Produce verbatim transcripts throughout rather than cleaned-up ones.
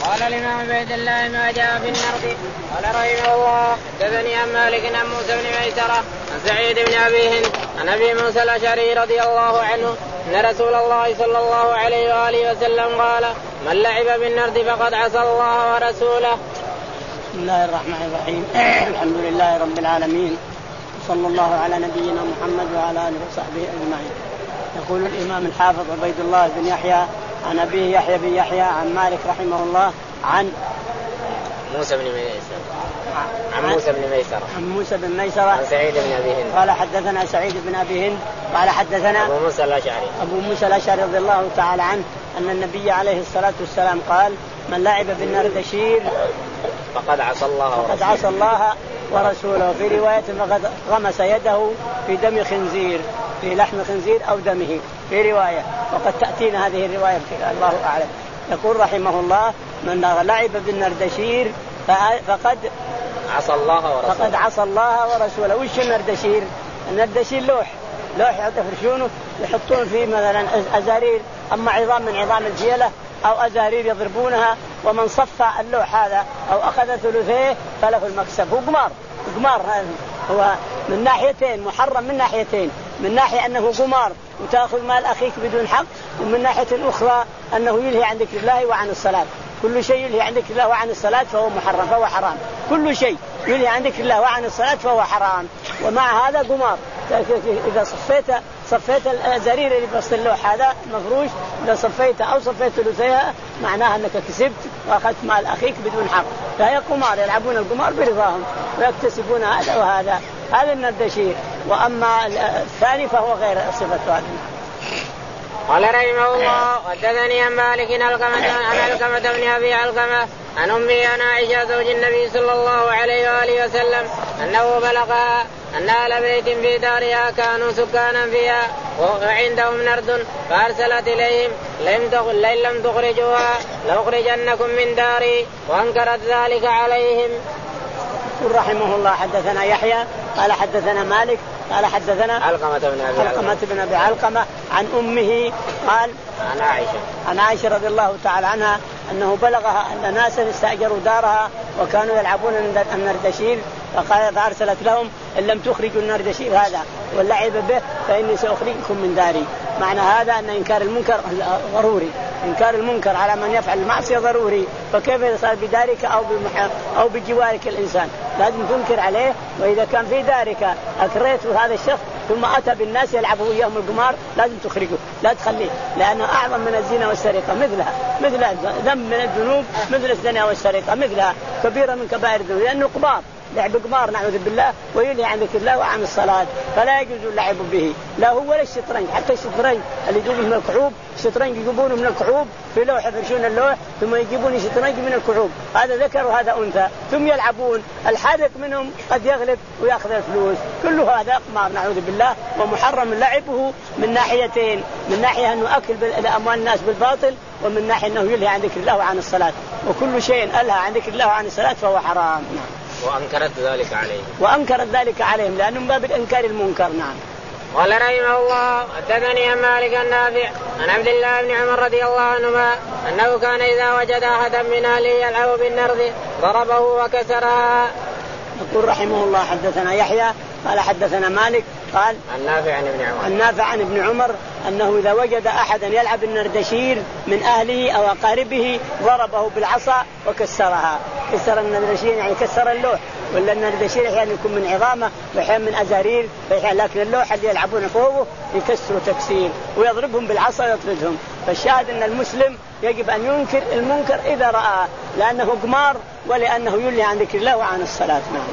قال الإمام عبيد الله ما جاء في النرد. قال رحمه الله حدثني عن مالك عن موسى بن ميسرة عن سعيد بن أبي هند عن أبي موسى الأشعري رضي الله عنه أن رسول الله صلى الله عليه وآله وسلم قال من لعب بالنرد فقد عصى الله ورسوله. بسم الله الرحمن الرحيم. الحمد لله رب العالمين، صلى الله على نبينا محمد وعلى آله وصحبه أجمعين. يقول الإمام الحافظ عبيد الله بن يحيى عن أبيه يحيى بن يحيى عن مالك رحمه الله عن موسى بن ميسرة عن موسى بن ميسرة عن موسى بن ميسرة عن سعيد بن أبي هند قال حدثنا سعيد بن أبي هند قال حدثنا أبو موسى الأشعري أبو موسى الأشعري رضي الله تعالى عنه أن النبي عليه الصلاة والسلام قال من لعب بالنردشير فقد عصى الله فقد عصى الله ورسوله. في رواية فقد غمس يده في دم خنزير، في لحم خنزير أو دمه في رواية، وقد تأتينا هذه الرواية الله أعلم. يقول رحمه الله من لعب بالنردشير فقد عصى الله ورسوله. فقد عصى الله ورسوله. وش النردشير؟ النردشير لوح لوح يفرشونه يحطون فيه مثلا أزارير، أما عظام من عظام الجيلة أو أزارير يضربونها، ومن صفى اللوح هذا أو أخذ ثلثيه فله المكسب. هو قمار قمار هو من ناحيتين محرم، من ناحيتين، من ناحية أنه قمار وتأخذ مال أخيك بدون حق، ومن ناحية أخرى أنه يلهي عن ذكر الله وعن الصلاة. كل شيء يلهي عن ذكر الله وعن الصلاة فهو محرم، فهو حرام. كل شيء يلهي عن ذكر الله وعن الصلاة فهو حرام، ومع هذا قمار. إذا صفيت صفيت الأزارير اللي بسط اللوح هذا مفروش، إذا صفيت أو صفيت ثلثيها معناها أنك كسبت وأخذت مال أخيك بدون حق. فهي قمار، يلعبون القمار برضاهم ويكتسبون هذا وهذا. هذا النردشير. وأما الثاني فهو غير صفة هذا. قال رحمه الله حدثني عن مالك عن علقمة بن أبي علقمة عن أمي عن عائشة زوج النبي صلى الله عليه وآله وسلم أنه بلغها أن أهل بيت في دارها كانوا سكانا فيها وعندهم نرد، فأرسلت إليهم لئن لم تخرجوها لأخرجنكم من داري، وأنكرت ذلك عليهم. رحمه الله حدثنا يحيى قال حدثنا مالك قال حدثنا علقمة بن أبي علقمة بن أبي علقمة عن أمه قال عن عائشة عن عائشة رضي الله تعالى عنها أنه بلغها أن ناسا استأجروا دارها وكانوا يلعبون النردشير، فقال فأرسلت لهم إن لم تخرجوا النردشير هذا واللعب به فإني سأخرجكم من داري. معنى هذا أن إنكار المنكر ضروري، إنكار المنكر على من يفعل المعصية ضروري. فكيف يصير بدارك أو بمح... أو بجوارك الإنسان؟ لازم تنكر عليه. وإذا كان في دارك أكريت هذا الشخص ثم أتى بالناس يلعبوا إياهم القمار لازم تخرجه، لا تخليه، لأنه أعظم من الزنا والسرقة، مثلها مثلها ذنب من الذنوب، مثل الزنا والسرقة، مثلها كبيرة من كبائر الذنوب، لأنه قمار، لعب قمار نعوذ بالله، ويلهي عن ذكر الله وعن الصلاة، فلا يجوز اللعب به، لا هو ولا الشطرنج. حتى الشطرنج اللي يجيبون من الكعوب، الشطرنج يجيبونه من الكعوب في لوح يفرشون اللوح ثم يجيبون شطرنج من الكعوب، هذا ذكر وهذا أنثى، ثم يلعبون، الحاذق منهم قد يغلب ويأخذ الفلوس، كل هذا قمار نعوذ بالله، ومحرم لعبه من ناحيتين، من ناحية أنه أكل أموال الناس بالباطل، ومن ناحية أنه يلهي عن ذكر الله وعن الصلاة، وكل شيء ألهى عن ذكر الله وعن الصلاة فهو حرام. وأنكرت ذلك عليهم وأنكرت ذلك عليهم لأنهم باب الإنكار المنكر. نعم. قال رحمه الله حدثني عن مالك النافع عن عبد الله بن عمر رضي الله عنهما أنه كان إذا وجد أحدا من أهله يلعب بالنرد ضربه وكسرها. يقول رحمه الله حدثنا يحيى قال حدثنا مالك قال عن نافع عن ابن عمر عن نافع عن ابن عمر أنه إذا وجد أحدا يلعب النردشير من أهله أو أقاربه ضربه بالعصا وكسرها. كسر النردشير يعني كسر اللوح، ولا النردشير يعني يكون من عظامه وأحيانا من أزارير، لكن اللوح اللي يلعبون فوقه يكسروا تكسير ويضربهم بالعصا ويطردهم. فالشاهد أن المسلم يجب أن ينكر المنكر إذا رآه، لأنه قمار ولأنه يلهي عن ذكر الله وعن الصلاة. نعم.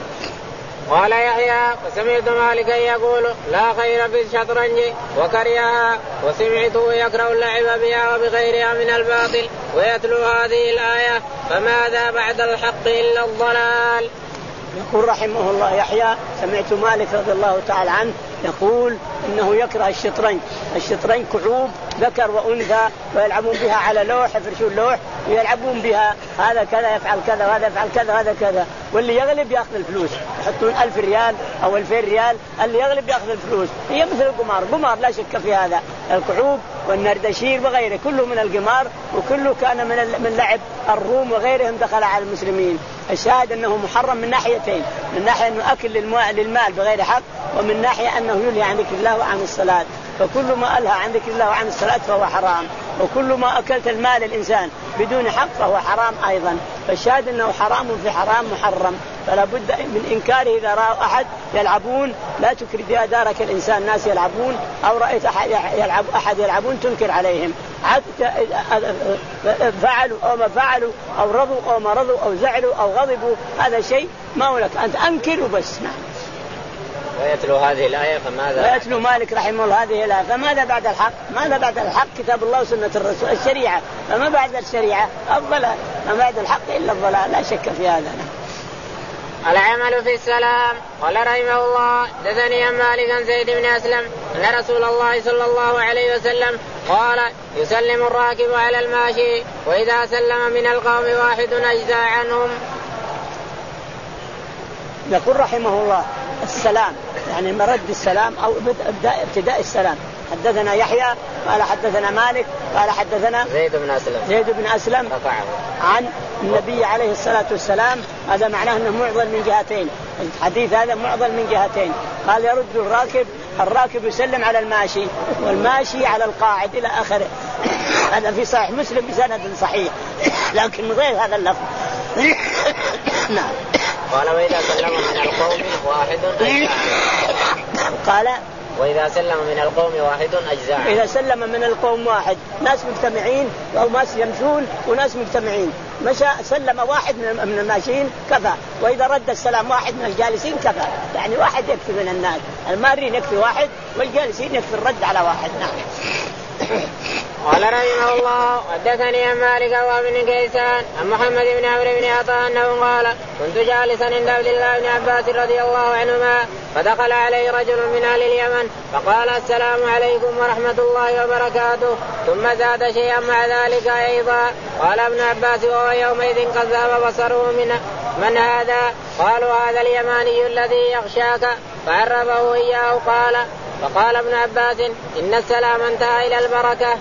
قال يحيى وسمعت مالكا يقول لا خير في الشطرنج وكرهها، وسمعته يكره اللعب بها وبغيرها من الباطل، ويتلو هذه الآية فماذا بعد الحق إلا الضلال. يقول رحمه الله يحيى سمعت مالك رضي الله تعالى عنه يقول إنه يكره الشطرنج. الشطرنج كعوب ذكر وأنثى ويلعبون بها على لوح، يفرشون لوح ويلعبون بها، هذا كذا يفعل كذا وهذا يفعل كذا وهذا كذا، واللي يغلب يأخذ الفلوس، يحطون ألف ريال أو ألفين ريال، اللي يغلب يأخذ الفلوس. هي مثل القمار، قمار لا شك في هذا. الكعوب والنردشير وغيره كله من القمار، وكله كان من من لعب الروم وغيرهم دخل على المسلمين. الشاهد أنه محرم من ناحيتين، من ناحية أنه أكل للمال بغير حق، ومن ناحية أنه يلهي عن ذكر الله وعن الصلاة. فكل ما ألهى عن ذكر الله وعن الصلاة فهو حرام، وكل ما أكلت المال الإنسان بدون حق فهو حرام أيضا. فالشاهد أنه حرام في حرام محرم، فلا بد من إنكاره. إذا رأى أحد يلعبون لا تكر دارك الإنسان، ناس يلعبون أو رأيت أحد يلعب أحد يلعبون تنكر عليهم، فعلوا أو ما فعلوا أو رضوا أو ما رضوا أو زعلوا أو غضبوا، هذا شيء ما هو لك، أنت أنكر وبس. ويتلو هذه الآية فماذا؟ ويتلو مالك رحمه الله هذه الآية فماذا بعد الحق؟ ماذا بعد الحق؟ كتاب الله وسنة الرسول، الشريعة. فما بعد الشريعة الضلال، ما بعد الحق إلا الضلال، لا شك في هذا. العمل في السلام. قال رحمه الله حدثني عن مالك عن زيد بن أسلم أن رسول الله صلى الله عليه وسلم قال يسلم الراكب على الماشي وإذا سلم من القوم واحد أجزى عنهم. يقول رحمه الله السلام يعني مرد السلام أو ابتداء السلام. حدثنا يحيى قال حدثنا مالك قال حدثنا زيد بن أسلم زيد بن أسلم عن النبي عليه الصلاة والسلام. هذا معناه أنه معضل من جهتين، الحديث هذا معضل من جهتين. قال يرد الراكب، الراكب يسلم على الماشي والماشي على القاعد إلى آخره. هذا في صحيح مسلم بسند صحيح لكن من غير هذا اللفظ. نعم. قال وإذا سلم من القوم واحد أجزاء. قال وإذا سلم من القوم واحد أجزاء. إذا سلم من القوم واحد، ناس مجتمعين أو ناس يمشون وناس مجتمعين، مشى سلم واحد من الماشيين كفى، وإذا رد السلام واحد من الجالسين كفى، يعني واحد يكفي من الناس، المارين يكفي واحد والجالسين يكفي الرد على واحد. نعم. قال رحمه الله حدثني عن مالك وابن كيسان عن محمد بن عمرو بن عطاء أنه قال كنت جالسا عند عبد الله بن عباس رضي الله عنهما فدخل عليه رجل من أهل اليمن فقال السلام عليكم ورحمة الله وبركاته، ثم زاد شيئا مع ذلك أيضا. قال ابن عباس وهو يومئذ قد ذهب بصره من من هذا؟ قالوا هذا اليماني الذي يخشاك، فعرفه إياه. قال فقال ابن عباس إن السلام انتهى إلى البركة.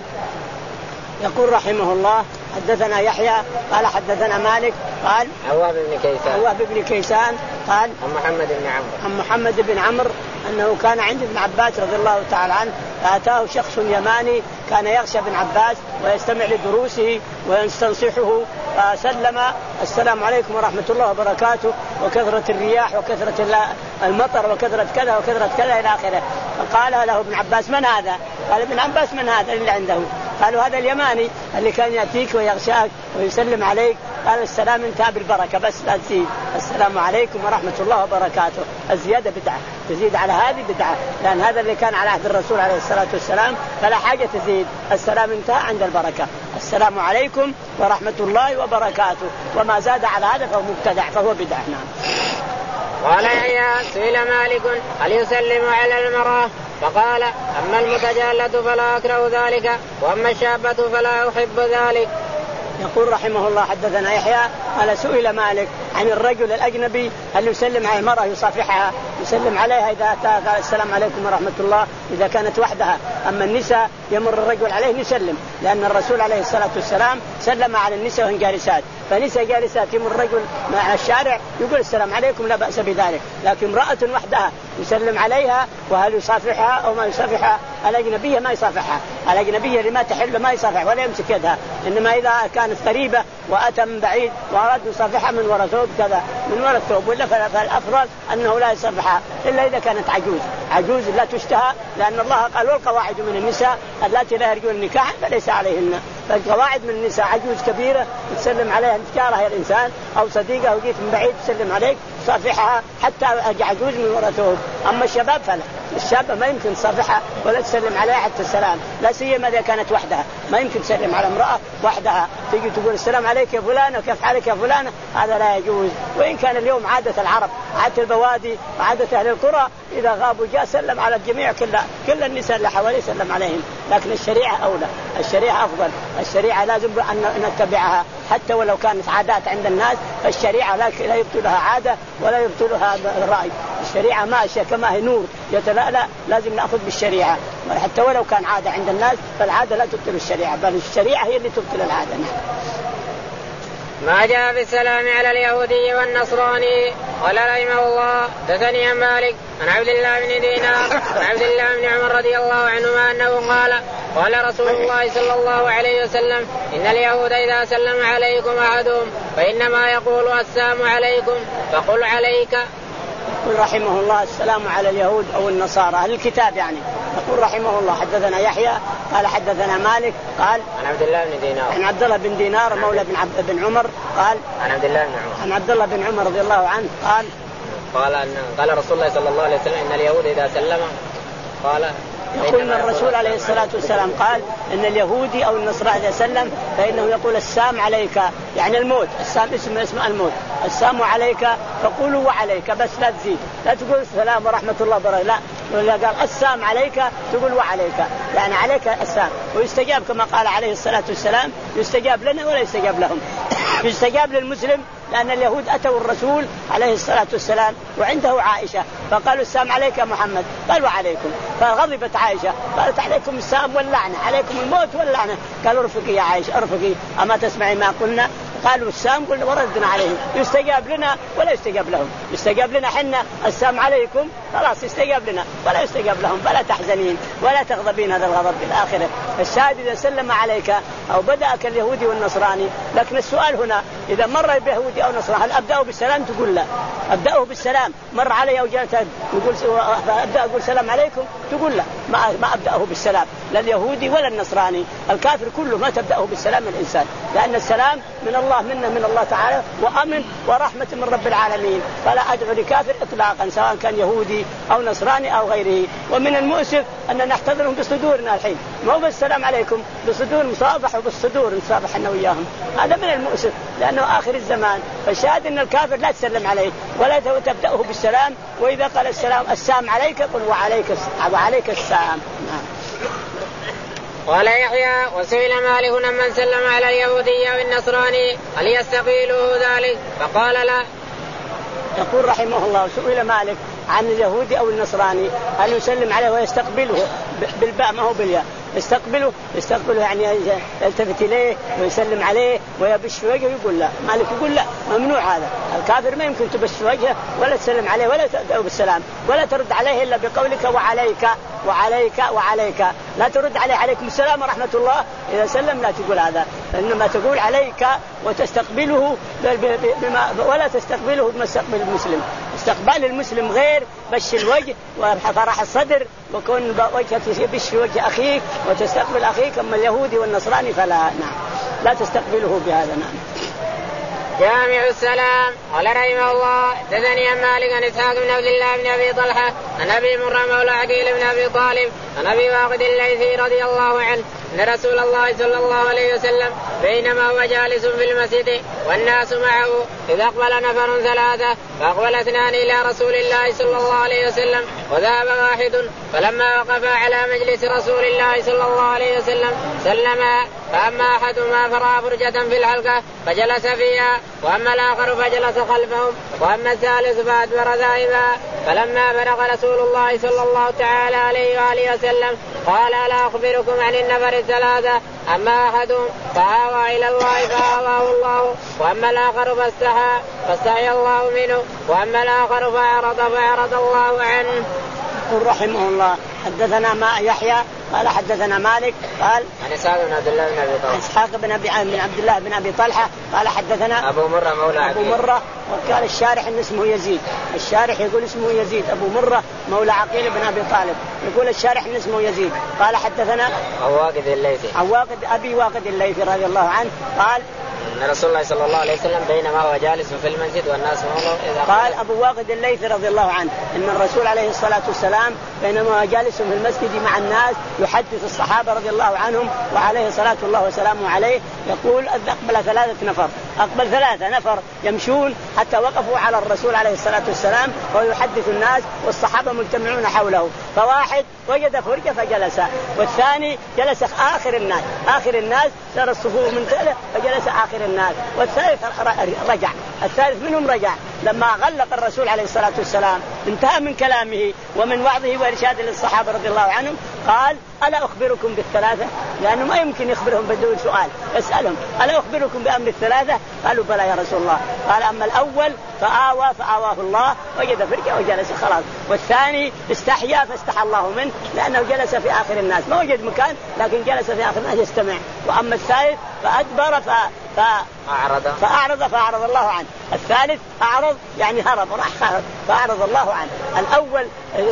يقول رحمه الله حدثنا يحيى قال حدثنا مالك قال عواب بن كيسان عواب بن كيسان قال عن محمد بن عمرو عن محمد بن عمرو أنه كان عند ابن عباس رضي الله تعالى عنه، فأتاه شخص يماني كان يخشى ابن عباس ويستمع لدروسه ويستنصحه، فسلم السلام عليكم ورحمة الله وبركاته وكثرة الرياح وكثرة المطر وكثرة كذا وكثرة كذا إلى آخره. فقال له ابن عباس من هذا؟ قال ابن عباس من هذا اللي عنده؟ قالوا هذا اليماني اللي كان يأتيك ويغشاك ويسلم عليك. قال السلام انتهى بالبركة بس لا تزيد، السلام عليكم ورحمة الله وبركاته. الزيادة بدعة، تزيد على هذه بدعة، لأن هذا اللي كان على عهد الرسول عليه الصلاة والسلام فلا حاجة تزيد. السلام انتهى عند البركة، السلام عليكم ورحمة الله وبركاته، وما زاد على هذا فهو مبتدع فهو بدعة. نعم. قال يحيى سئل مالك هل يسلم على المرأة؟ فقال أما المتجالة فلا أكره ذلك، وأما الشابة فلا أحب ذلك. يقول رحمه الله حدثنا يحيى قال سئل مالك عن الرجل الأجنبي هل يسلم على المرأة يصافحها، يسلم عليها إذا أتى قال السلام عليكم ورحمة الله إذا كانت وحدها. أما النساء يمر الرجل عليه يسلم، لأن الرسول عليه الصلاة والسلام سلم على النساء وهن جالسات، فنساء جالسات يمر الرجل مع الشارع يقول السلام عليكم لا بأس بذلك، لكن امرأة وحدها يسلم عليها وهل يصافحها أو ما يصافحها؟ الأجنبية ما يصافحها، الأجنبية اللي ما تحل ما يصافح ولا يمسك يدها، إنما إذا كانت قريبة وأتى من بعيد وأراد يصافحها من وراء ثوب كذا من وراء الثوب، ولا فالأفضل أنه لا يصافحها إلا إذا كانت عجوز، عجوز لا تشتهى، لأن الله قال والقواعد من النساء اللاتي لا يرجون النكاح فليس عليهن. فالقواعد من النساء عجوز كبيرة تسلم عليها تجارها الإنسان أو صديقه وجيت من بعيد تسلم عليك تصافحها حتى عجوز من ورثهم. أما الشباب فلا، الشاب ما يمكن تصافحها ولا تسلم عليها حتى السلام، لا سيما إذا كانت وحدها، ما يمكن تسلم على امرأة وحدها تيجي تقول السلام عليك يا فلانة وكيف حالك يا فلانة، هذا لا يجوز. وإن كان اليوم عادة العرب، عادة البوادي وعادة أهل القرى إذا غابوا جاء سلم على الجميع، كل كل النساء اللي حواليه سلم عليهم، لكن الشريعة أولى، الشريعة أفضل، الشريعة لازم أن نتبعها حتى ولو كانت عادات عند الناس، فالشريعة لا يبطلها عادة ولا يبطلها الرأي. الشريعة ماشية كما هي نور يتلألأ، لازم نأخذ بالشريعة حتى ولو كان عادة عند الناس، فالعادة لا تبطل الشريعة، بل الشريعة هي اللي تبطل العادة. ما جاء بالسلام على اليهودي والنصراني. قال رحمه الله حدثني عن مالك عن عبد الله بن دينار عن عبد الله بن عمر رضي الله عنهما أنه قال قال رسول الله صلى الله عليه وسلم إن اليهود إذا سلم عليكم أحدهم فإنما يقول السلام عليكم فقل عليك. يقول رحمه الله السلام على اليهود أو النصارى أهل الكتاب يعني. يقول رحمه الله حدثنا يحيى قال حدثنا مالك قال عن عبد الله بن دينار عن عبد الله بن دينار مولى بن عبد بن عمر قال عن عبد الله بن عمر عن عبد الله بن عمر رضي الله عنه قال قال أن قال رسول الله صلى الله عليه وسلم إن اليهود إذا سلم قال يقول ان الرسول عليه الصلاة والسلام قال إن اليهودي أو النصراني إذا سلم فإنه يقول السلام عليك، يعني الموت، السلام اسم اسم الموت، السلام عليك فقولوا وعليك بس لا تزيد، لا تقول السلام ورحمة الله وبركاته، لا، ولا قال السلام عليك تقول وعليك، يعني عليك السلام. ويستجاب كما قال عليه الصلاة والسلام يستجاب لنا ولا يستجاب لهم. يستجاب للمسلم لأن اليهود أتوا الرسول عليه الصلاة والسلام وعنده عائشة فقالوا السلام عليك يا محمد، قال وعليكم، فغضبت عائشة قالت عليكم السلام واللعنة، عليكم الموت واللعنة. قالوا ارفقي يا عائشة ارفقي، أما تسمعي ما قلنا؟ قالوا السلام قلنا وردنا عليهم. يستجاب لنا ولا يستجاب لهم. يستجاب لنا حنا السلام عليكم خلاص يستجاب لنا ولا يستجاب لهم، فلا تحزنين ولا تغضبين هذا الغضب في الآخرة. الشاهد إذا سلم عليك أو بدأك اليهودي والنصراني، لكن السؤال هنا إذا مر بيهودي أو نصراني هل أبدأه بالسلام؟ تقول لا، أبدأه بالسلام. مر علي أو جاءت يقول أبدأ أقول سلام عليكم؟ تقول لا، ما ما أبدأه بالسلام، لا اليهودي ولا النصراني. الكافر كله ما تبدأه بالسلام الإنسان، لأن السلام من الله منه من الله تعالى وأمن ورحمة من رب العالمين، فلا أدعو لكافر إطلاقا سواء كان يهودي أو نصراني أو غيره. ومن المؤسف أن نحتضرهم بصدورنا الحين، مو بالسلام عليكم، بصدور مصافح وبالصدور نصافح احنا وياهم، هذا من المؤسف لأنه آخر الزمان. فالشاهد أن الكافر لا تسلم عليه ولا تبدأه بالسلام، وإذا قال السلام السلام عليك قل وعليك وعليك السلام. قال يحيى وسئل مالك من سلم على اليهودي والنصراني هل يستقبله ذلك فقال لا. يقول رحمه الله سئل مالك عن اليهودي أو النصراني هل يسلم عليه ويستقبله بالباء ما هو بالياء، يستقبله يستقبله يعني يلتفت إليه ويسلم عليه ويبش وجهه، يقول لا. مالك يقول لا، ممنوع هذا. الكافر ما يمكن تبش وجهه ولا تسلم عليه ولا تدعو بالسلام ولا ترد عليه إلا بقولك وعليك وعليك وعليك، لا ترد عليه عليكم السلام ورحمة الله إذا سلم، لا تقول هذا، إنما تقول عليك وتستقبله بما ولا تستقبله بما استقبل المسلم. استقبال المسلم غير بش الوجه وفرح الصدر وكون وجهك بش وجه أخيك وتستقبل أخيك. أما اليهودي والنصراني فلا، نعم لا تستقبله بهذا. نعم. جامع السلام. قال رحمه الله حدثني عن مالك عن إسحاق بن عبد الله بن أبي طلحة عن أبي مرة مولى عقيل بن أبي طالب عن أبي واقد الليثي رضي الله عنه أن رسول الله صلى الله عليه وسلم بينما هو جالس في المسجد والناس معه إذ أقبل نفر ثلاثة فأقبل اثنان إلى رسول الله صلى الله عليه وسلم وذهب واحد، فلما وقف على مجلس رسول الله صلى الله عليه وسلم سلما، فأما أحدهما فرأى فرجة في الحلقة فجلس فيها، وأما الآخر فجلس خلفهم، وأما الثالث فأدبر ذاهبا. فلما بلغ رسول الله صلى الله تعالى عليه وآله وسلم قال ألا أخبركم عن النفر الثلاثة؟ أما أحدهم فآوى إلى الله فآواه الله، وأما الآخر فاستحى فاستحي الله منه، وأما الآخر فأعرض فأعرض الله عنه. يقول رحمه الله حدثنا ما يحيى قال حدثنا مالك قال عن إسحاق بن عبد الله بن أبي طلحة إسحاق بن أبي بن عبد الله بن أبي طلحة قال حدثنا أبو مرة مولى أبو مرة، وقال الشارح إن اسمه يزيد، الشارح يقول اسمه يزيد أبو مرة مولى عقيل بن أبي طالب، يقول الشارح إن اسمه يزيد. قال حدثنا عواقد الليثي عواقد أبي واقد الليثي رضي الله عنه قال أن رسول الله صلى الله عليه وسلم بينما هو جالس في المسجد والناس موضوع إذا قال أبو واقد الليثي رضي الله عنه إن الرسول عليه الصلاة والسلام بينما هو جالس في المسجد مع الناس يحدث الصحابة رضي الله عنهم وعليه صلاة الله وسلامه عليه يقول أقبل ثلاثة نفر أقبل ثلاثة نفر يمشون حتى وقفوا على الرسول عليه الصلاة والسلام وهو يحدث الناس والصحابة مجتمعون حوله. فواحد وجد فرجة فجلس، والثاني جلس آخر الناس آخر الناس صار الصفوف منتهية فجلس آخر الناس، والثالث رجع الثالث منهم رجع. لما غلق الرسول عليه الصلاة والسلام انتهى من كلامه ومن وعظه وإرشاده للصحابة رضي الله عنهم قال ألا أخبركم بالثلاثة؟ لأنه ما يمكن يخبرهم بدون سؤال، يسألهم ألا أخبركم بأمر الثلاثة؟ قالوا بلى يا رسول الله. قال أما الأول فآوى فآواه الله وجد فرجة وجلس خلاص، والثاني استحيا فاستحى الله منه لأنه جلس في آخر الناس ما وجد مكان لكن جلس في آخر الناس يستمع. وأما الثالث فأدبر ف... ف... فأعرض فأعرض فأعرض الله عنه. الثالث أعرض يعني هرب راح فأعرض الله عنه. الأول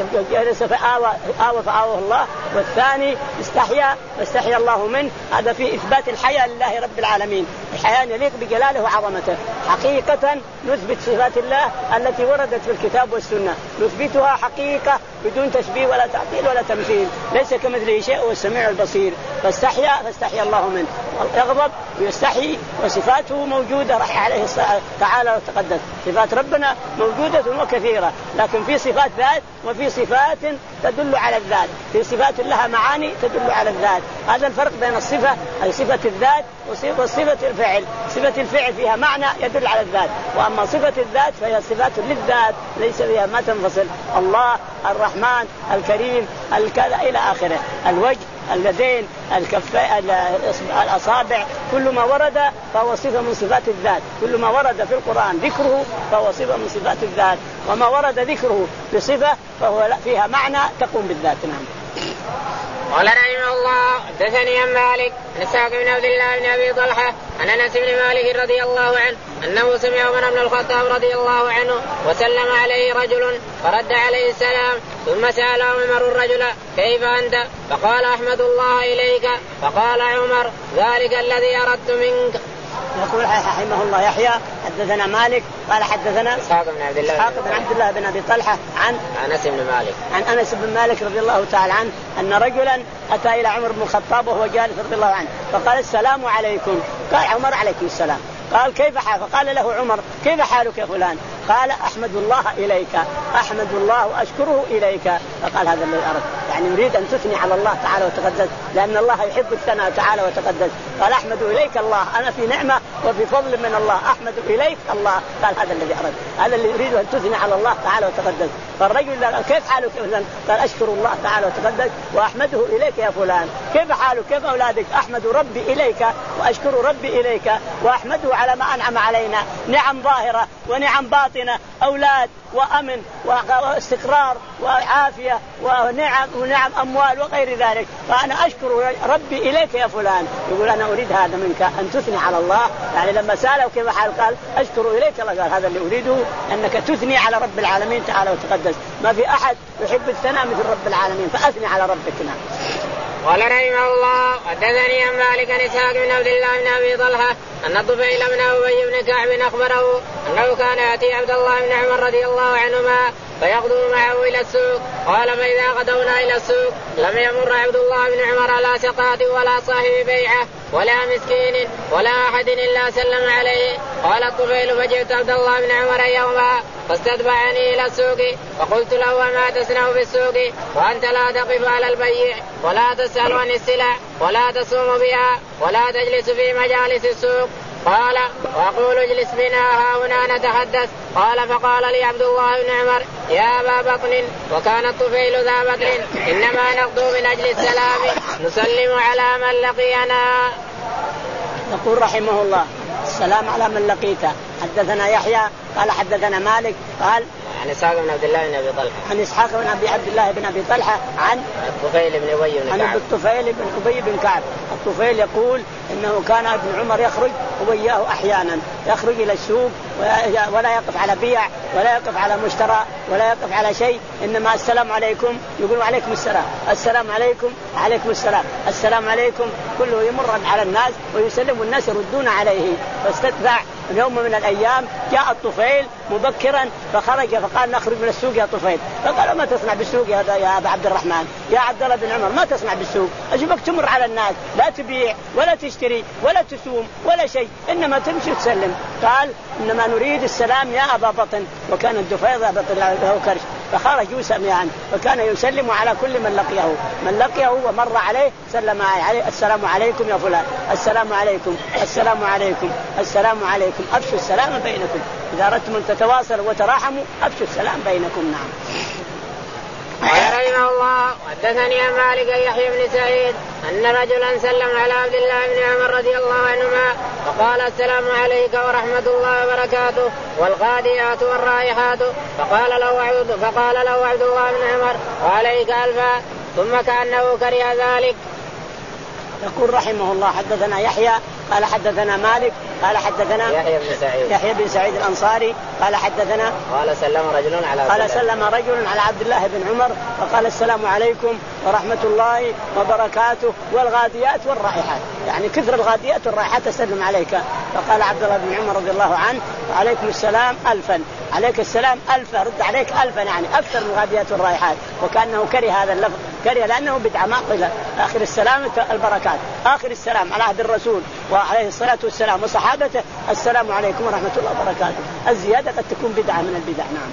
جلس فآوى آوى فآواه الله، والثاني استحيا فاستحيا الله منه. هذا في إثبات الحياة لله رب العالمين، الحياة يليق بجلاله وعظمته. حقيقة نثبت صفات الله التي وردت في الكتاب والسنة، نثبتها حقيقة بدون تشبيه ولا تعطيل ولا تمثيل، ليس كمثله شيء هو السميع البصير. فاستحيا فاستحيا الله منه، يغضب ويستحي وصفاته موجودة رح عليه تعالى وتقدس. صفات ربنا موجودة وكثيرة، لكن في صفات ذات وفي صفات تدل على الذات، في صفات لها معاني تدل على الذات. هذا الفرق بين الصفة أي صفة الذات وصفة الفعل. صفة الفعل فيها معنى يدل على الذات، وأما صفة الذات فهي صفات للذات ليس فيها ما تنفصل. الله الرحمن الكريم الكذا إلى آخره، الوجه اليدين الكفين الأصابع كل ما ورد فهو صفة من صفات الذات. كل ما ورد في القرآن ذكره فهو صفة من صفات الذات، وما ورد ذكره بصفة فهو فيها معنى تقوم بالذات. نعم. قال رحمه الله حدثني عن مالك عن إسحاق بن عبد الله بن أبي طلحة عن أنس بن مالك رضي الله عنه أنه سمع عمر بن الخطاب رضي الله عنه وسلم عليه رجل فرد عليه السلام، ثم سأل عمر الرجل كيف أنت؟ فقال أحمد الله إليك. فقال عمر ذلك الذي أردت منك. يقول رحمه الله يحيى حدثنا مالك قال حدثنا إسحاق بن عبد الله إسحاق بن عبد الله بن أبي طلحة عن أنس بن مالك عن أنس بن مالك رضي الله تعالى عنه أن رجلا أتى إلى عمر بن الخطاب وهو جالس رضي الله عنه فقال السلام عليكم. قال عمر عليكم السلام. قال كيف حال؟ فقال له عمر كيف حالك يا فلان؟ قال أحمد الله إليك أحمد الله وأشكره إليك. فقال هذا الذي أردت، يعني يريد أن تثني على الله تعالى وتقدس لأن الله يحب الثناء تعالى وتقدس. قال أحمد إليك الله، أنا في نعمة وفي فضل من الله، أحمد إليك الله. قال هذا الذي أردت، هذا اللي يريد أن تثني على الله تعالى وتقدس. فالرجل قال كيف حالك يا فلان؟ قال أشكر الله تعالى وتقدس وأحمده إليك يا فلان. كيف حالك؟ كيف أولادك؟ أحمد ربي إليك وأشكر ربي إليك وأحمده على ما أنعم علينا، نعم ظاهرة ونعم باطنة، أولاد وأمن واستقرار وعافية ونعم ونعم أموال وغير ذلك. فأنا أشكر ربي إليك يا فلان. يقول أنا أريد هذا منك أن تثني على الله. يعني لما سأله كيف حال قال أشكر إليك الله. قال هذا اللي أريده أنك تثني على رب العالمين تعالى وتقدس. ما في أحد يحب الثناء مثل رب العالمين، فأثني على ربك. نعم. قال رحمه الله حدثني عن مالك عن إسحاق بن عبد الله بن أبي طلحة أن الطفيل بن أبي بن كعب أخبره أنه كان يأتي عبد الله بن عمر رضي الله عنهما فيغدو معه إلى السوق. قال فإذا غدونا إلى السوق لم يمر عبد الله بن عمر على سقاط ولا صاحب بيعة ولا مسكين ولا أحد إلا سلم عليه. قال الطفيل فجئت عبد الله بن عمر يوما فاستتبعني إلى السوق فقلت له وما تصنع في السوق وأنت لا تقف على البيع ولا تسأل عن السلع ولا تصوم بها ولا تجلس في مجالس السوق؟ قال وأقول اجلس بنا ها هنا نتحدث. قال فقال لي عبد الله بن عمر يا أبا بطن وكان الطفيل ذا بطن إنما نغدو من أجل السلام نسلم على من لقينا. يقول رحمه الله السلام على من لقيته. حدثنا يحيى قال حدثنا مالك قال عن إسحاق بن عبد الله بن أبي طلحة عن إسحاق بن أبي عبد الله بن أبي طلحة عن الطفيل بن أبي بن كعب عن الطفيل بن أبي بن كعب. الطفيل يقول إنه كان ابن عمر يخرج وياه أحيانا يخرج إلى السوق ولا يقف على بيع ولا يقف على مشترى ولا يقف على شيء، إنما السلام عليكم يقول عليكم السلام، السلام عليكم عليكم السلام، السلام عليكم، كله يمر على الناس ويسلم والناس يردون عليه. فاستتبع يوم من الأيام جاء الطفيل مبكرا فخرج فقال نخرج من السوق يا طفيل، فقال ما تصنع بالسوق يا يا أبا عبد الرحمن يا عبد الله بن عمر، ما تصنع بالسوق، أجيبك تمر على الناس لا تبيع ولا تشتري ولا تسوم ولا شيء، إنما تمشي وتسلم. قال إنما نريد السلام يا أبا بطن، وكان الدفيل بطن له كرش، فخرج يسلم يعني، وكان يسلم على كل من لقيه من لقيه ومر عليه سلم عليه السلام عليكم يا فلان، السلام عليكم السلام عليكم السلام عليكم، أفشوا السلام بينكم، إذا أردتم أن تتواصلوا وتراحموا أفشوا السلام بينكم. نعم. قال رحمه الله حدثني عن مالك يحيى بن سعيد أن رجلا سلم على عبد الله بن عمر رضي الله عنهما فقال السلام عليك ورحمة الله وبركاته والغاديات والرائحات، فقال له عبد فقال له عبد الله بن عمر وعليك ألفا، ثم كأنه كره ذلك. يقول رحمه الله حدثنا يحيى قال حدثنا مالك قال حدثنا يحيى بن سعيد يحيى بن سعيد الأنصاري قال حدثنا قال سلم رجل على قال سلم رجل على عبد الله بن عمر فقال السلام عليكم ورحمة الله وبركاته والغاديات والرائحات، يعني كثر الغاديات والرائحات تسلم عليك. فقال عبد الله بن عمر رضي الله عنه وعليكم السلام ألفا، عليك السلام ألفا، رد عليك ألفا، يعني أكثر من الغاديات والرائحات، وكأنه كره هذا اللفظ، كره لأنه بدعة ما قيل آخر السلام البركات، آخر السلام على عهد الرسول وعليه الصلاة والسلام وصحابته السلام عليكم ورحمة الله وبركاته، الزيادة قد تكون بدعة من البدع. نعم.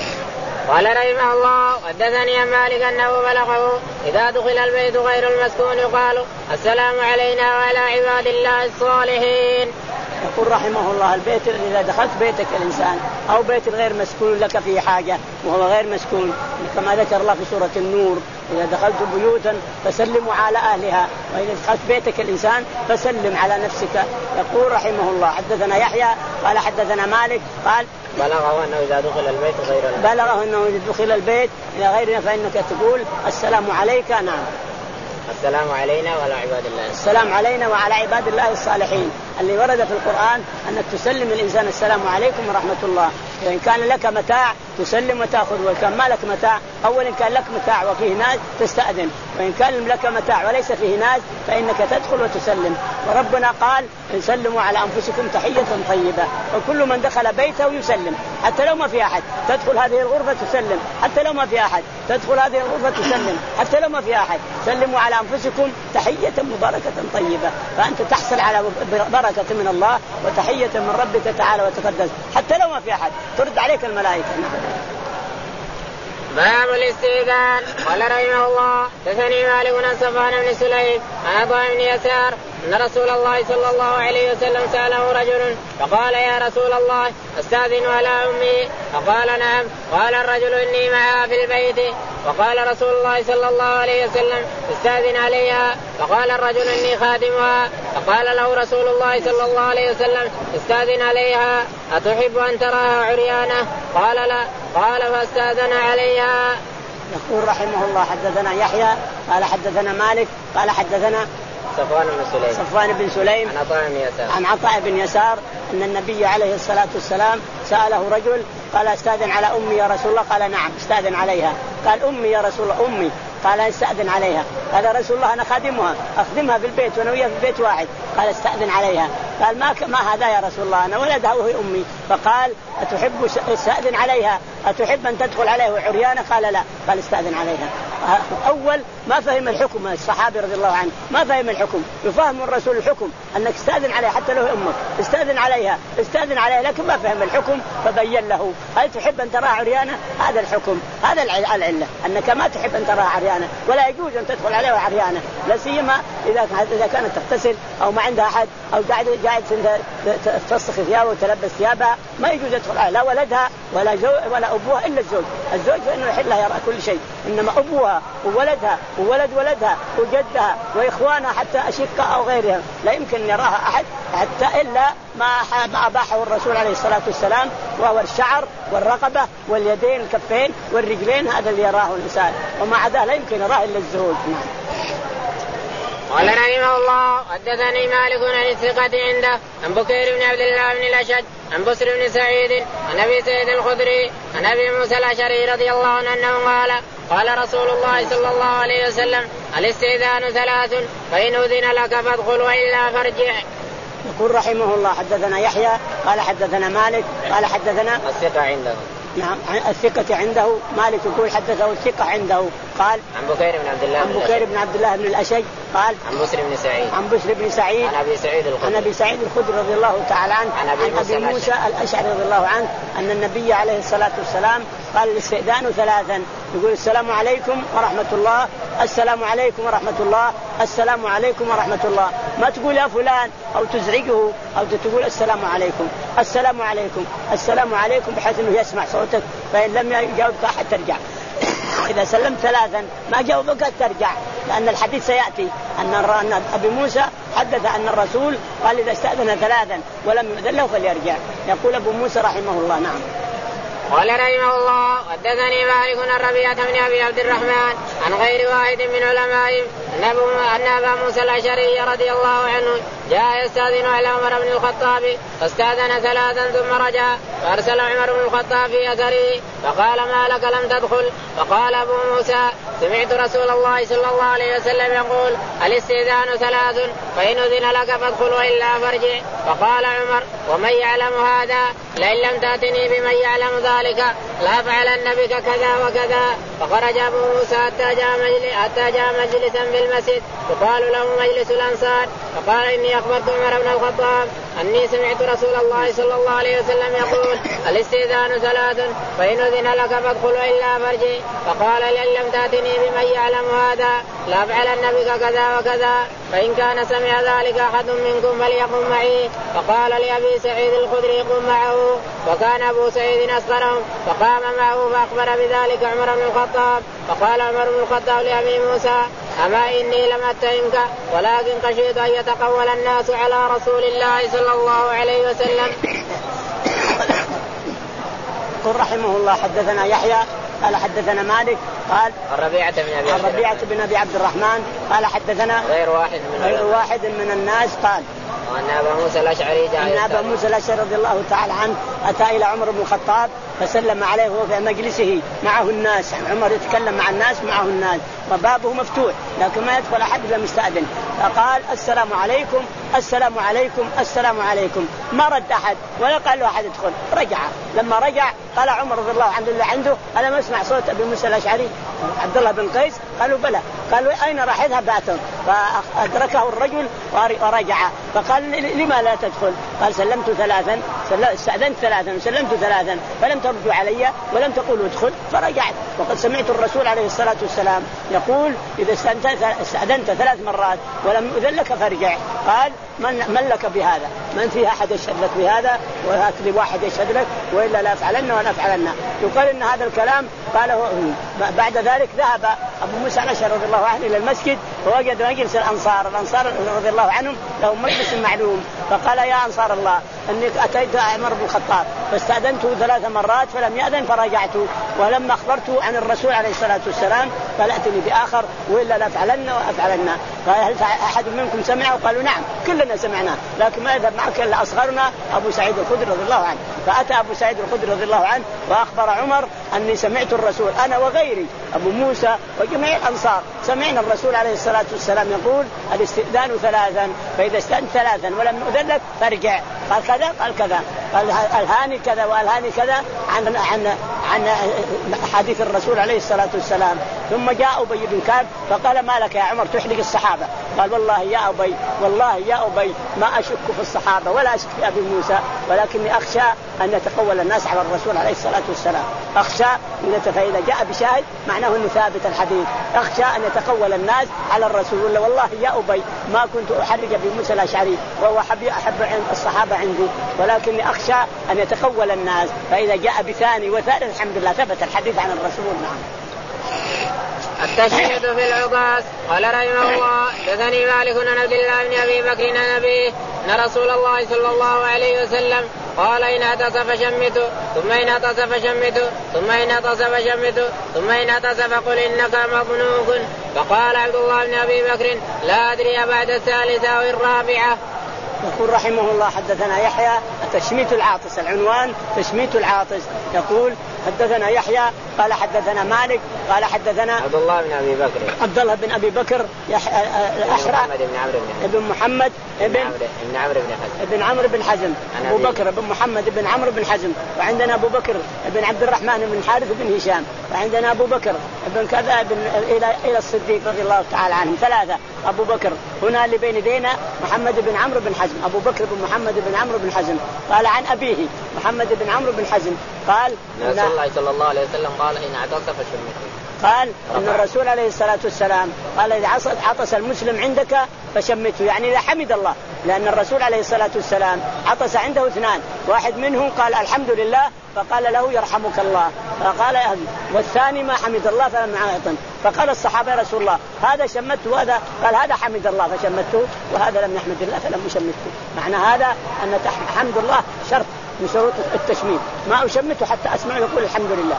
قال رحمه الله حدثني عن مالك أنه بلغه إذا دخل البيت غير المسكون يقال السلام علينا وعلى عباد الله الصالحين. يقول رحمه الله البيت إذا دخلت بيتك الإنسان أو بيت غير مسكون لك فيه حاجة وهو غير مسكون كما ذكر الله في سورة النور إذا دخلت بيوتا فسلموا على أهلها، وإذا دخلت بيتك الإنسان فسلم على نفسك. يقول رحمه الله حدثنا يحيى قال حدثنا مالك قال بلغه أنه إذا دخل البيت غير بلغه أنه إذا دخل البيت إلى غيرنا فإنك تقول السلام عليك. نعم. السلام علينا وعلى عباد الله السلام علينا وعلى عباد الله الصالحين، اللي ورد في القرآن أنك تسلم الإنسان السلام عليكم ورحمة الله، وإن كان لك متاع تسلم وتأخذ، وإن كان ما لك متاع أول إن كان لك متاع وفيه ناس تستأذن، وإن كان لك متاع وليس فيه ناس فإنك تدخل وتسلم. وربنا قال إن سلموا على أنفسكم تحية طيبة، وكل من دخل بيته يسلم حتى لو ما في أحد، تدخل هذه الغرفة تسلم حتى لو ما في أحد، تدخل هذه الغرفة تسلم حتى لو ما في أحد، سلموا على أنفسكم تحية مباركة طيبة، فأنت تحصل على بركة من الله وتحية من ربك تعالى وتقدس حتى لو ما في أحد، ترد عليك الملائكة. باب الاستئذان. قال رحمه الله حدثني مالك عن صفوان بن سليم عن عطاء بن يسار أن رسول الله صلى الله عليه وسلم سأله رجل فقال يا رسول الله أستأذن على أمي؟ فقال نعم. قال الرجل إني معها في البيت. وقال رسول الله صلى الله عليه وسلم استأذن عليها. فقال الرجل إني خادمها. فقال له رسول الله صلى الله عليه وسلم استأذن عليها. أتحب أن تراها عريانة؟ قال لا. قال فاستأذن عليها. يقول رحمه الله حدثنا يحيى قال حدثنا مالك قال حدثنا صفوان بن سليم صفوان بن سليم عن عطاء بن يسار عن عطاء بن يسار أن النبي عليه الصلاة والسلام سأله رجل قال استأذن على أمي يا رسول الله؟ قال نعم استأذن عليها. قال أمي يا رسول الله؟ أمي. قال استأذن عليها. قال رسول الله أنا خادمها أخدمها في البيت وأنا وياها في بيت واحد. قال استأذن عليها. قال ما ما هذا يا رسول الله؟ أنا ولدها وهي أمي. فقال أتحب استأذن عليها؟ أتحب أن تدخل عليه عريانة؟ قال لا. قال استأذن عليها. أول ما فهم الحكم الصحابي رضي الله عنه ما فهم الحكم، يفهم الرسول الحكم أنك استأذن عليها حتى لو أمك، استأذن عليها استأذن عليها لكن ما فهم الحكم فبين له هل تحب أن تراها عريانة؟ هذا الحكم، هذا العلة أنك ما تحب أن تراها عريانة ولا يجوز أن تدخل عليها عريانة، لا سيما إذا إذا كانت تغتسل أو ما عندها أحد أو قاعد قاعد تفسخ ثيابها وتلبس ثيابها ما يجوز يدخل عليها لا ولدها ولا زوج ولا أبوها إلا الزوج. الزوج فإنه يحل لها يرى كل شيء، إنما أبوها وولدها وولد ولدها وجدها وإخوانها حتى أشقة أو غيرها لا يمكن يراها أحد حتى إلا ما أباحه الرسول عليه الصلاة والسلام وهو الشعر والرقبة واليدين الكفين والرجلين، هذا اللي يراه الإنسان، وما عداه لا يمكن يراه إلا الزهود. قال رحمه الله حدثني مالك عن الثقة عنده عن بكير بن عبد الله بن الأشج عن بسر بن سعيد عن أبي سعيد الخدري عن أبي موسى الأشعري رضي الله عنه أنه قال قال رسول الله صلى الله عليه وسلم الاستئذان ثلاث فإن أذن لك فادخل وإلا فارجع. يقول رحمه الله حدثنا يحيى قال حدثنا مالك قال حدثنا الثقة عنده. نعم الثقة عنده. مالك يقول حدثه الثقة عنده قال عن بكير بن عبد الله عن بكير بن عبد الله بن الأشج قال عن بسر بن سعيد عن بسر بن سعيد عن أبي سعيد الخدري عن أبي سعيد الخدري رضي الله تعالى عنه عن أبي, عن أبي موسى, موسى الأشعري رضي الله عنه أن النبي عليه الصلاة والسلام قال الاستئذان ثلاثا، يقول السلام عليكم ورحمة الله، السلام عليكم ورحمة الله، السلام عليكم ورحمة الله. ما تقول يا فلان أو تزعجه أو تقول السلام عليكم السلام عليكم السلام عليكم بحيث أنه يسمع صوتك، فإن لم يجاوبك أحد ترجع. إذا سلمت ثلاثا ما جاوبك ترجع، لأن الحديث سيأتي أن أبي موسى حدث أن الرسول قال إذا استأذن ثلاثا ولم يؤذن له فليرجع. يقول أبو موسى رحمه الله. نعم. قال رحمه الله حدثني مالك عن ربيعة بن أبي عبد الرحمن عن غير واحد من علمائهم أن أبا موسى الأشعري رضي الله عنه جاء يستأذن على عمر بن الخطاب فاستأذن ثلاثا ثم رجع فأرسل عمر بن الخطاب في أثره فقال ما لك لم تدخل؟ فقال أبو موسى سمعت رسول الله صلى الله عليه وسلم يقول الاستئذان ثلاث فإن أذن لك فادخل وإلا فارجع. فقال عمر ومن يعلم هذا لئن لم تأتني بمن يعلم ذلك لأفعلن بك كذا وكذا. فخرج أبو موسى حتى جاء مجلس حتى جاء مجلسا في المسجد يقال له مجلس الأنصار فقال إني أخبرت عمر بن الخطاب أني سمعت رسول الله صلى الله عليه وسلم يقول الاستئذان ثلاث فإن أذن لك فادخل وإلا فارجع. فقال لئن لم تأتني بمن يعلم هذا لأفعلن بك كذا وكذا، فإن كان سمع ذلك أحد منكم فليقم معي. فقال لأبي سعيد الخدري قم معه، وكان أبو سعيد أصغرهم فقام معه فأخبر بذلك عمر بن الخطاب. فقال عمر بن الخطاب لأبي موسى أما إني لم أتهمك ولكن خشيت أن يتقول الناس على رسول الله صلى الله عليه وسلم. قل رحمه الله حدثنا يحيى قال حدثنا مالك قال الربيعة بن أبي عبد الربيعة بن أبي عبد الرحمن قال حدثنا غير واحد من غير واحد من الناس قال وأن أبا موسى الأشعري جاء أن أبا موسى الأشعري رضي الله تعالى عنه أتى إلى عمر بن الخطاب فسلم عليه وهو في مجلسه معه الناس. عمر يتكلم مع الناس معه الناس وبابه مفتوح لكن ما يدخل أحد إلا مستأذن. فقال السلام عليكم السلام عليكم السلام عليكم، ما رد أحد ولا قال له أحد ادخل. رجع لما رجع قال عمر رضي الله عنه اللي عنده أنا ما أسمع صوت أبي موسى الأشعري عبد الله بن قيس؟ قالوا بلى. قالوا أين راح يذهب باتهم؟ فأدركه الرجل ورجع. فقال لما لا تدخل؟ قال سلمت ثلاثا استأذنت ثلاثا وسلمت ثلاثا فلم تردوا علي ولم تقولوا ادخل فرجعت. وقد سمعت الرسول عليه الصلاة والسلام يقول إذا استأذنت ثلاث مرات ولم يؤذن لك فارجع. قال من, من لك بهذا؟ من فيها أحد يشهد لك بهذا؟ وهات لي واحد يشهد لك وإلا لا أفعلن ولا أفعلن. يقال إن هذا الكلام قاله. بعد ذلك ذهب أبو موسى الأشعري رضي الله عنه إلى المسجد ووجد مجلس الأنصار. الأنصار رضي الله عنهم لهم مجلس معلوم. فقال يا أنصار الله أني أتيت عمر بن الخطاب فاستأذنته ثلاث مرات فلم يأذن فرجعت، ولما أخبرته عن الرسول عليه الصلاة والسلام قال أتني بآخر وإلا لا أفعلن وأفعلن. قال هل أحد منكم سمعه؟ قالوا نعم كلنا سمعنا لكن ما يذهب معك إلا أصغرنا أبو سعيد الخدري رضي الله عنه. فأتى أبو سعيد الخدري رضي الله عنه وأخبر عمر أني سمعت الرسول أنا وغيري أبو موسى وجميع الأنصار سمعنا الرسول عليه الصلاة والسلام يقول الاستئذان ثلاثا فإذا استأذنت ثلاثا ولم يؤذن لك فارجع. قال كذا قال كذا قال الهاني كذا والهاني كذا عن عن عن حديث الرسول عليه الصلاة والسلام. ثم جاء أبي بن كعب فقال ما لك يا عمر تحرق الصحابة؟ قال والله يا أبي والله يا أبي ما أشك في الصحابة ولا أشك في أبي موسى ولكني أخشى أن يتقول الناس على الرسول عليه الصلاة والسلام. أخشى فإذا جاء بشاهد معناه أنه ثابت الحديث. أخشى أن يتقول الناس على الرسول. والله يا أبي ما كنت أحرج أبي موسى الأشعري وهو أحب الصحابة عندي ولكني أخشى أن يتقول الناس. فإذا جاء بثاني وثالث الحمد لله ثبت الحديث عن الرسول. نعم. التشهد في العقاص. قال رحمه الله حدثني مالك عن عبد الله بن أبي بكر عن أبيه أن رسول الله صلى الله عليه وسلم قال إن عطس فشمته ثم إن عطس فشمته ثم إن عطس فشمته ثم إن عطس فقل إنك مبنوك. فقال عبد الله بن أبي بكر لا أدري بعد الثالثة أو الرابعة. يقول رحمه الله حدثنا يحيى تشميت العاطس، العنوان تشميت العاطس. يقول حدثنا يحيى قال حدثنا مالك قال حدثنا عبد الله بن ابي بكر عبد الله بن ابي بكر الاحرى ابن محمد ابن ابن عمرو بن حزم ابن عمرو بن حزم ابو بكر بن محمد بن عمرو بن حزم. وعندنا ابو بكر بن عبد الرحمن بن حارث بن هشام. وعندنا ابو بكر بن كذا بن الى الى الصديق رضي الله تعالى عنهم ثلاثه. ابو بكر هنا اللي بين يدينا محمد بن عمرو بن حزم، ابو بكر بن محمد بن عمرو بن حزم. قال عن ابيه محمد بن عمرو بن حزم قال رسول الله صلى الله عليه وسلم قال إن عطس فشمته. قال ان الرسول عليه الصلاه والسلام قال اذا عطس المسلم عندك فشمته، يعني اذا حمد الله، لان الرسول عليه الصلاه والسلام عطس عنده اثنان، واحد منهم قال الحمد لله فقال له يرحمك الله، فقال والثاني ما حمد الله فلم يعطن. فقال الصحابه يا رسول الله هذا شمته وهذا قال هذا حمد الله فشمته وهذا لم يحمد الله فلم يشمته. معنى هذا ان حمد الله شرط من شروط التشميت، ما أشمته حتى أسمع يقول الحمد لله.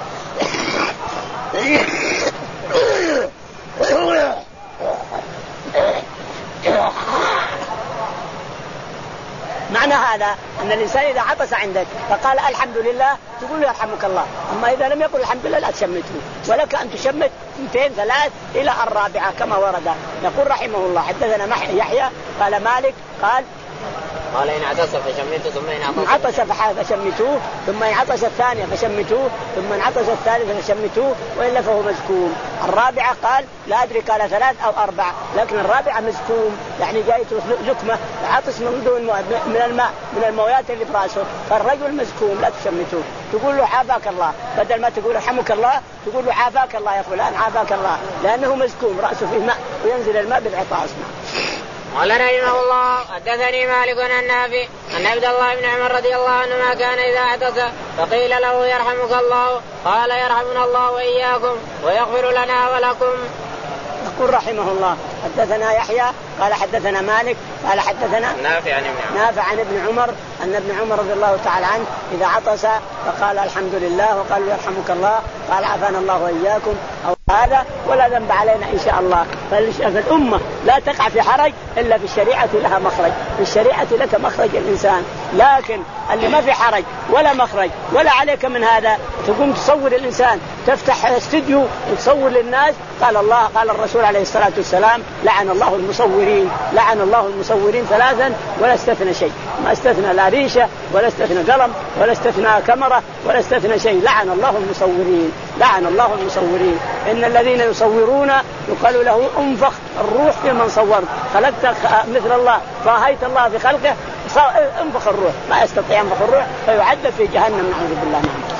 معنى هذا أن الإنسان إذا عطس عندك فقال الحمد لله تقول يرحمك الله، أما إذا لم يقل الحمد لله لا تشمته، ولك أن تشمت اثنتين ثلاث إلى الرابعة كما ورد. يقول رحمه الله حدثنا يحيى قال مالك قال قال إن عطس فشمته ثم إن عطس فشمتوه ثم إن عطس الثانية فشمتوه ثم إن عطس الثالثة فشمتوه وإلا فهو مزكوم. الرابعة قال لا أدري قال ثلاث أو أربع، لكن الرابعة مزكوم يعني جايته زكمة عطس من دون من الماء من المويات اللي براسه، فالرجل مزكوم لا تشمتوه، تقول له عافاك الله، بدل ما تقول رحمك الله تقول له عافاك الله يا فلان عافاك الله، لأنه مزكوم رأسه فيه ماء وينزل الماء بالعطاس. قال رحمه الله حدثني مالك عن نافع أن عبد الله بن عمر رضي الله عنهما كان إذا عطس فقيل له يرحمك الله قال يرحمنا الله وإياكم ويغفر لنا ولكم. يقول رحمه الله حدثنا يحيى قال حدثنا مالك قال حدثنا نافع عن ابن عمر نافع عن ابن عمر أن ابن عمر رضي الله تعالى عنه إذا عطس فقال الحمد لله وقال يرحمك الله قال عافانا الله وإياكم أو هذا ولا ذنب علينا إن شاء الله. فالأمة لا تقع في حرج إلا في الشريعة لها مخرج، في الشريعة لك مخرج الإنسان، لكن اللي ما في حرج ولا مخرج ولا عليك من هذا تقوم تصور الإنسان تفتح استوديو وتصور للناس. قال الله قال الرسول عليه الصلاة والسلام لعن الله المصورين لعن الله المصورين ثلاثا ولا استثنى شيء، ما استثنى لا ريشة ولا استثنى قلم ولا استثنى كاميرا ولا استثنى شيء، لعن الله المصورين لعن الله المصورين. إن الذين يصورون يقال له انفخ الروح في من صورت، خلقت مثل الله فهيت الله في خلقه انفخ الروح، ما يستطيع ينفخ الروح فيعذب في جهنم نعوذ بالله. نعم.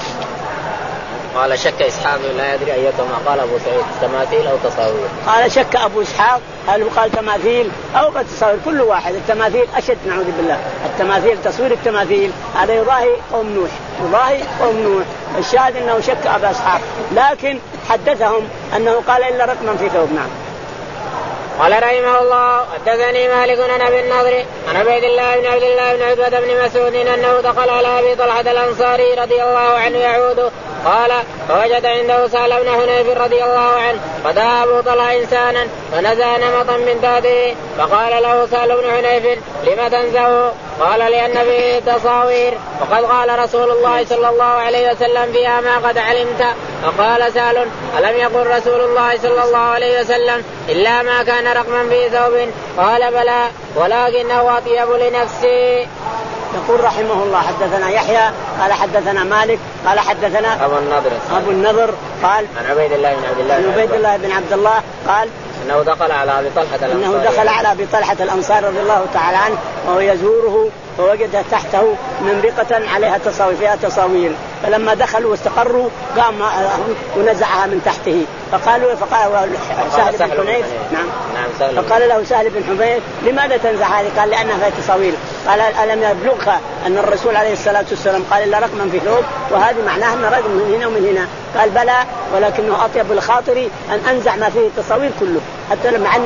قال شك إسحاق لا يدري أيتهما قال أبو سعيد تماثيل أو تصاوير. قال شك أبو إسحاق هل قال تماثيل أو تصاوير، كل واحد. التماثيل أشد نعوذ بالله، التماثيل تصوير التماثيل هذا يضاهي قوم نوح يضاهي قوم نوح. الشاهد أنه شك أبو إسحاق، لكن حدثهم أنه قال إلا رقما في ثوب. نعم. قال رحمه الله حدثني مالك عن ابي النضر عن عبيد الله بن عبد الله بن عتبة بن مسعود انه دخل على ابي طلحة الانصاري رضي الله عنه يعود قال فوجد عنده سهل بن حنيف رضي الله عنه فدعا ابو طلحة انسانا فنزع نمطا من تحته فقال له سهل بن حنيف لم تنزعه؟ قال لأن فيه تصاوير وقد قال رسول الله صلى الله عليه وسلم فيها ما قد علمت. فقال سهل ألم يقل رسول الله صلى الله عليه وسلم إلا ما كان رقما في ثوب؟ قال بلى ولكنه أطيب لنفسي. يقول رحمه الله حدثنا يحيى قال حدثنا مالك قال حدثنا أبو النضر أبو النضر قال عن عبيد الله بن عبد الله عن عبيد الله بن عبد الله قال أنه دخل على أبي طلحة الأنصاري أنه دخل على أبي طلحة الأنصاري رضي الله تعالى عنه وهو يزوره فوجد تحته منبقة عليها تصاوير فيها تصاوير، فلما دخلوا واستقروا قام ونزعها من تحته فقالوا فقال سهل بن حنيف نعم فقال له سهل بن حنيف لماذا تنزع هذه؟ قال لأنها فيها تصاوير. قال ألم يبلغك أن الرسول عليه الصلاة والسلام قال إلا رقما في ثوب؟ وهذه معناها أن رقم من هنا ومن هنا. قال بلى ولكنه أطيب لخاطري أن أنزع ما فيه التصاوير كله، حتى لما عنا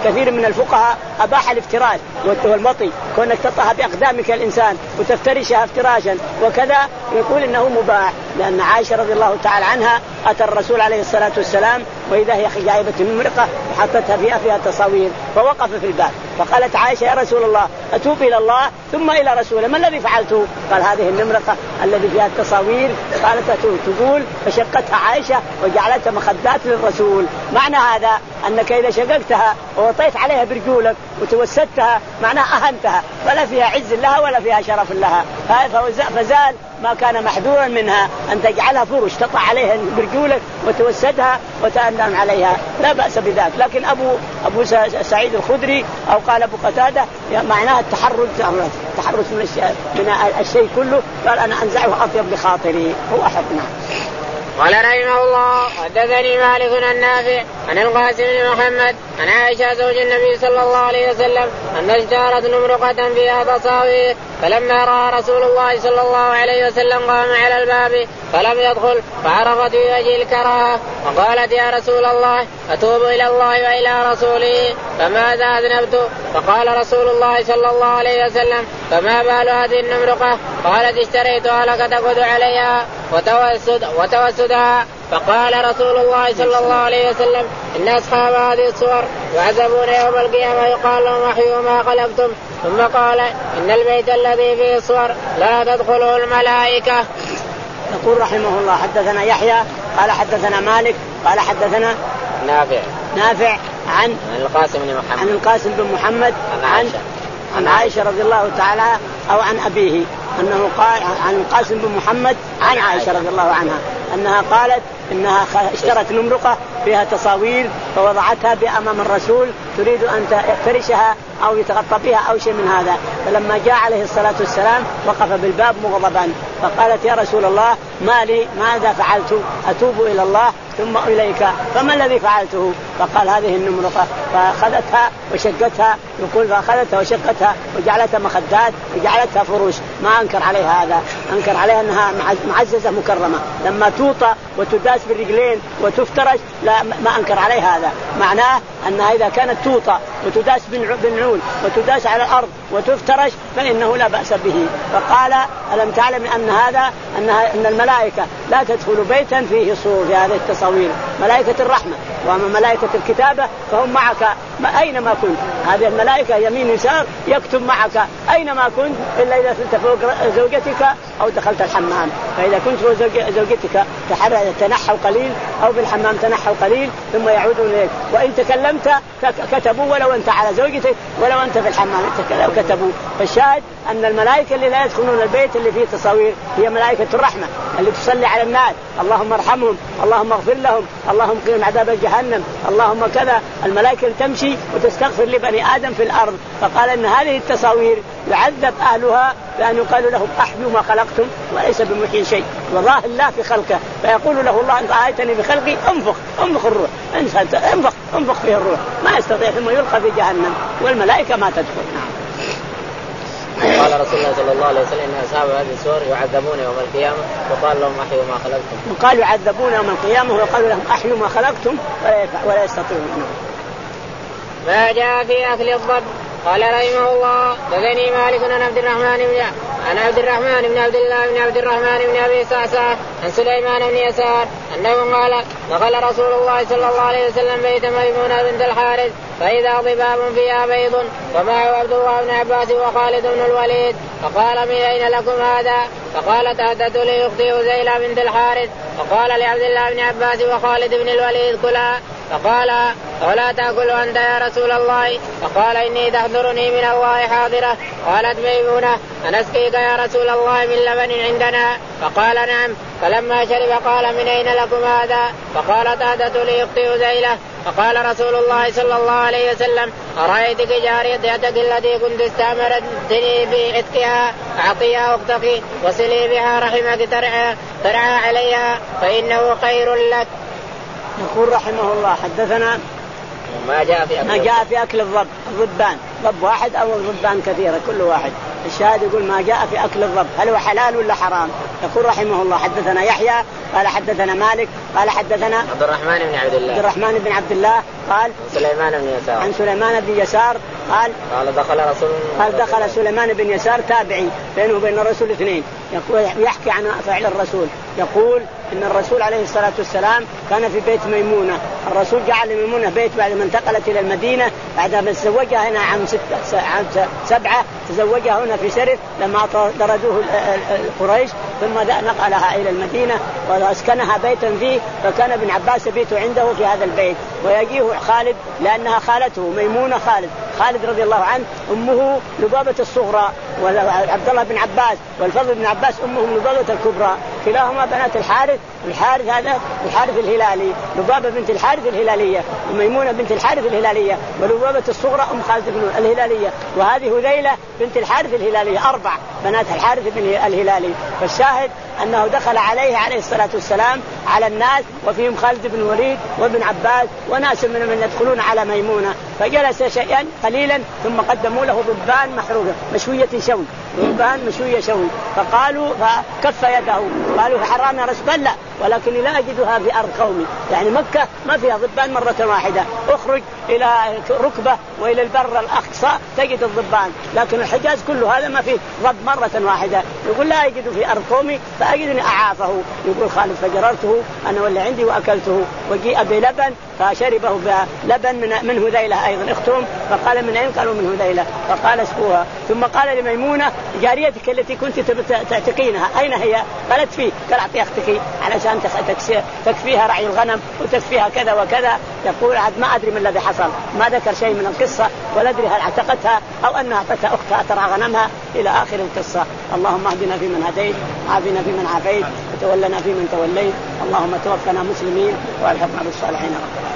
كثير من الفقهاء أباح الافتراش والمطي، كونك تطأها بأقدامك الإنسان وتفترشها افتراشا وكذا، يقول إنه مباح. لأن عائشة رضي الله تعالى عنها أتى الرسول عليه الصلاة والسلام وإذا هي جايبة نمرقة وحطتها فيها فيها تصاوير، فوقف في الباب فقالت عائشة يا رسول الله أتوب إلى الله ثم إلى رسوله، ما الذي فعلته؟ قال هذه النمرقة الذي فيها التصاوير. قالت أتوب، تقول فشقتها عائشة وجعلتها مخدات للرسول. معنى هذا أنك إذا شققتها ووطيت عليها برجولك وتوسدتها معناها أهنتها، ولا فيها عز لها ولا فيها شرف لها، فزال ما كان محذورا منها أن تجعلها فرش تطع عليها برجولك وتوسدها وتأنم عليها، لا بأس بذلك. لكن أبو أبو سعيد الخدري أو قال أبو قتادة معناها التحرج، التحرج من الشيء من الشيء كله، قال أنا أنزعه أطيب لخاطري، هو أحبنا. قال رحمه الله حدثني مالك عن نافع عن القاسم بن محمد عن عائشة زوج النبي صلى الله عليه وسلم أن اشتهرت نمرقة فيها تصاوير، فلما رأى رسول الله صلى الله عليه وسلم قام على الباب فلم يدخل، فعرفت في وجه الكراهة وقالت يا رسول الله أتوب إلى الله وإلى رسوله فماذا أذنبت؟ فقال رسول الله صلى الله عليه وسلم فما بال هذه النمرقة؟ قالت اشتريتها لك تقعد عليها وتوسد وتوسدها. فقال رسول الله صلى الله عليه وسلم إن أصحاب هذه الصور يعذبون يوم القيامة يقال لهم أحيوا ما خلقتم. ثم قال إن البيت الذي فيه الصور لا تدخله الملائكة. يقول رحمه الله حدثنا يحيى قال حدثنا مالك قال حدثنا نافع نافع عن عن القاسم بن محمد عن القاسم بن محمد عن عائشة عن عائشة رضي الله تعالى أو عن أبيه أنه قال عن القاسم بن محمد عن عائشة رضي الله عنها أنها قالت إنها اشترت نمرقة فيها تصاوير فوضعتها بأمام الرسول تريد أن تفرشها أو يتغطى بها أو شيء من هذا، فلما جاء عليه الصلاة والسلام وقف بالباب مغضبا فقالت يا رسول الله ما لي ماذا فعلت؟ أتوب إلى الله ثم إليك فما الذي فعلته؟ فقال هذه النمرقة، فأخذتها وشقتها، يقول فأخذتها وشقتها وجعلتها مخدات وجعلتها فروش. ما أنكر عليها هذا، أنكر عليها أنها معززة مكرمة، لما توطى وتداس بالرجلين وتفترش لا ما أنكر عليها هذا. معناه أنها إذا كانت توطى وتداس بالنعول وتداس على الأرض وتفترش فإنه لا بأس به. فقال ألم تعلم أن هذا أنها أن الملائكة لا تدخل بيتا فيه صور في هذه التصاوير، ملائكة الرحمة وأما ملائكة الكتابة فهم معك أينما كنت، هذه الملائكة يمين يسار يكتب معك أينما كنت إلا إذا كنت فوق زوجتك أو دخلت الحمام، فإذا كنت فوق زوجتك تنحوا قليل أو بالحمام تنحوا قليل ثم يعودون إليك، وإن تكلمت كتبوا ولو أنت على زوجتك ولو أنت في الحمام كتبوا. فالشاهد أن الملائكة اللي لا يدخلون البيت اللي فيه تصاوير هي ملائكة الرحمة اللي تصلي على الناس اللهم ارحمهم اللهم اغفر لهم اللهم قهم عذاب جهنم اللهم كذا، الملائكة اللي تمشي وتستغفر لبني آدم في الأرض. فقال أن هذه التصاوير يعذب أهلها بأن يقال لهم أحيوا ما خلقتم وليس بمحيي شيء، والله الله في خلقه فيقول له الله أنت آيتني بخلقي انفخ انفخ الروح انفخ انفخ فيه الروح ما يستطيع ثم يلقى في جهنم والملائكة ما تدخل. قال رسول الله صلى الله عليه وسلم إن أصحاب هذه الصور يعذبون يوم القيامة وقال لهم أحيوا ما خلقتم. وقال يعذبون يوم القيامة وقالوا لهم أحيوا ما خلقتم ولا يستطيعون. ما جاء في أكل الضب. قال رحمه الله حدثني مالك عن عبد الرحمن بن عن عبد الرحمن بن عبد الله بن عبد الرحمن بن أبي صعصع عن سليمان بن يسار أنه قال دخل رسول الله صلى الله عليه وسلم بيت ميمونة بنت الحارث فإذا ضباب فيها بيض ومعه عبد الله بن عباس وخالد بن الوليد فقال من أين لكم هذا؟ فقالت أهدت لي أختي هزيلة بنت الحارث. فقال لعبد الله بن عباس وخالد بن الوليد كلا. فقال ولا تأكل أنت يا رسول الله؟ فقال إني تحضرني من الله حاضرة. قالت ميمونة أنسقيك يا رسول الله من لبن عندنا؟ فقال نعم. فلما شرب قال من أين لكم هذا؟ فقالت أهدت لي أختي هزيلة. فقال رسول الله صلى الله عليه وسلم أرأيتك جاريتك التي كنت استأمرتني بعتقها أعطيها أختك وصلي بها رحمك ترعى, ترعى عليها فإنه خير لك. يقول رحمه الله حدثنا ما جاء في أكل, ما جاء في أكل الضب. الضبان ضب واحد أو ضبان كثيرة كل واحد. الشاهد يقول ما جاء في أكل الضب هل هو حلال ولا حرام؟ يقول رحمه الله حدثنا يحيى قال حدثنا مالك قال حدثنا عبد الرحمن بن عبد الله عبد الرحمن بن عبد الله قال سليمان بن يسار عن سليمان بن يسار قال قال دخل رسول قال دخل سليمان بن يسار تابعي بينه وبين الرسول اثنين يحكي عن فعل الرسول يقول إن الرسول عليه الصلاة والسلام كان في بيت ميمونة. الرسول جعل ميمونة بيت بعد ما انتقلت إلى المدينة بعد ما تزوجها هنا عام, ستة عام سبعة تزوجها هنا في سرف لما طردوه قريش ثم نقلها إلى المدينة وأسكنها بيتا فيه فكان ابن عباس يبيت عنده في هذا البيت ويجيه خالد لأنها خالته ميمونة خالد خالد رضي الله عنه أمه لبابة الصغرى وعبد الله بن عباس والفضل بن عباس أمهم لبابة الكبرى كلاهما بنات الحارث. الحارث هذا الحارث الهلالي لبابة بنت الحارث الهلالية وميمونة بنت الحارث الهلالية ولبابة الصغرى أم خالد بن الهلالية وهذه هذيلة بنت الحارث الهلالية أربع بنات الحارث بن الهلالي. فالشاهد أنه دخل عليه عليه الصلاة والسلام على الناس وفيهم خالد بن وليد وابن عباس وناس من من يدخلون على ميمونة فجلس شيئا قليلا ثم قدموا له ضبان محروقة مشوية شوي ضبان مشوية شوي فقالوا فكف يده قالوا حرام يا رسول الله ولكن لا أجدها في أرض قومي يعني مكة ما فيها ضبان مرة واحدة اخرج إلى ركبة وإلى البر الأقصى تجد الضبان لكن الحجاز كله هذا ما فيه ضب مرة واحدة. يقول لا أجد في أرض قومي فأجدني أعافه. يقول خالد فجررته أنا واللي عندي وأكلته وجيء بلبن فشربه بلبن من, من هذيلة أيضا اختهم فقال من أين قالوا من هذيلة فقال اسقوها ثم قال لميمونة جاريتك التي كنت تعتقينها أين هي قالت فيه قال أعطي أختك علشان تكفيها رعي الغنم وتكفيها كذا وكذا. يقول عاد ما أدري من الذي حصل ما ذكر شيء من القصة ولا أدري هل اعتقتها أو أنها أعطتها أختها ترعى غنمها إلى آخر القصة. اللهم اهدنا فيمن هديت عافنا فيمن عافيت وتولنا فيمن توليت اللهم توفنا مسلمين والحقنا بالصالحين.